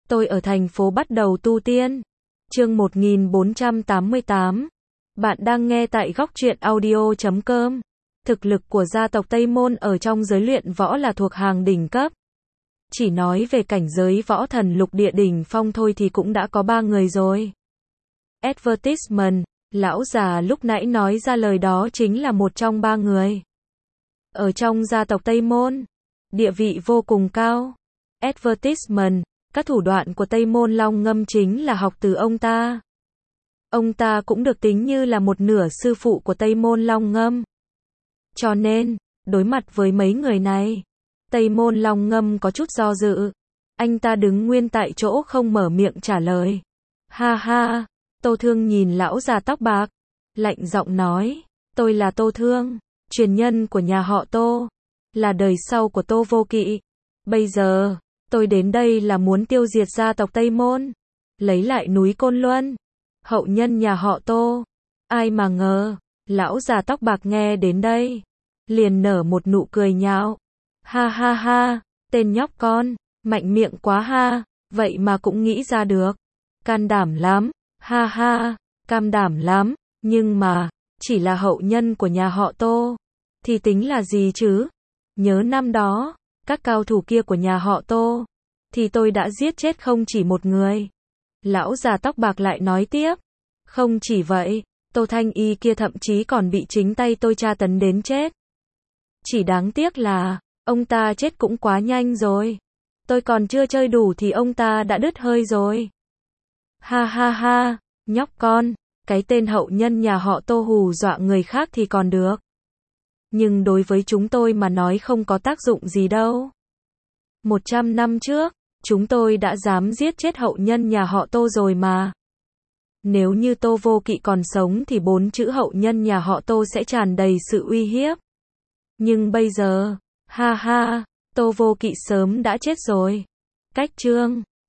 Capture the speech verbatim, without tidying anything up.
Tôi ở thành phố bắt đầu tu tiên. Chương một nghìn bốn trăm tám mươi tám. Bạn đang nghe tại góc truyện audio chấm com. Thực lực của gia tộc Tây Môn ở trong giới luyện võ là thuộc hàng đỉnh cấp. Chỉ nói về cảnh giới võ thần lục địa đỉnh phong thôi thì cũng đã có ba người rồi. Advertisement, lão già lúc nãy nói ra lời đó chính là một trong ba người. Ở trong gia tộc Tây Môn, địa vị vô cùng cao. Advertisement, các thủ đoạn của Tây Môn Long Ngâm chính là học từ ông ta. Ông ta cũng được tính như là một nửa sư phụ của Tây Môn Long Ngâm. Cho nên, đối mặt với mấy người này, Tây Môn Long Ngâm có chút do dự. Anh ta đứng nguyên tại chỗ không mở miệng trả lời. Ha ha, Tô Thương nhìn lão già tóc bạc, lạnh giọng nói, tôi là Tô Thương, truyền nhân của nhà họ Tô, là đời sau của Tô Vô Kỵ. Bây giờ, tôi đến đây là muốn tiêu diệt gia tộc Tây Môn, lấy lại núi Côn Luân, hậu nhân nhà họ Tô. Ai mà ngờ, lão già tóc bạc nghe đến đây, liền nở một nụ cười nhạo. Ha ha ha, tên nhóc con, mạnh miệng quá ha, vậy mà cũng nghĩ ra được. Can đảm lắm, ha ha, cam đảm lắm, nhưng mà, chỉ là hậu nhân của nhà họ Tô, thì tính là gì chứ? Nhớ năm đó, các cao thủ kia của nhà họ Tô, thì tôi đã giết chết không chỉ một người. Lão già tóc bạc lại nói tiếp, không chỉ vậy, Tô Thanh Y kia thậm chí còn bị chính tay tôi tra tấn đến chết. Chỉ đáng tiếc là, ông ta chết cũng quá nhanh rồi. Tôi còn chưa chơi đủ thì ông ta đã đứt hơi rồi. Ha ha ha, nhóc con, cái tên hậu nhân nhà họ Tô hù dọa người khác thì còn được. Nhưng đối với chúng tôi mà nói không có tác dụng gì đâu. Một trăm năm trước, chúng tôi đã dám giết chết hậu nhân nhà họ Tô rồi mà. Nếu như Tô Vô Kỵ còn sống thì bốn chữ hậu nhân nhà họ Tô sẽ tràn đầy sự uy hiếp. Nhưng bây giờ, ha ha, Tô Vô Kỵ sớm đã chết rồi. Cách chương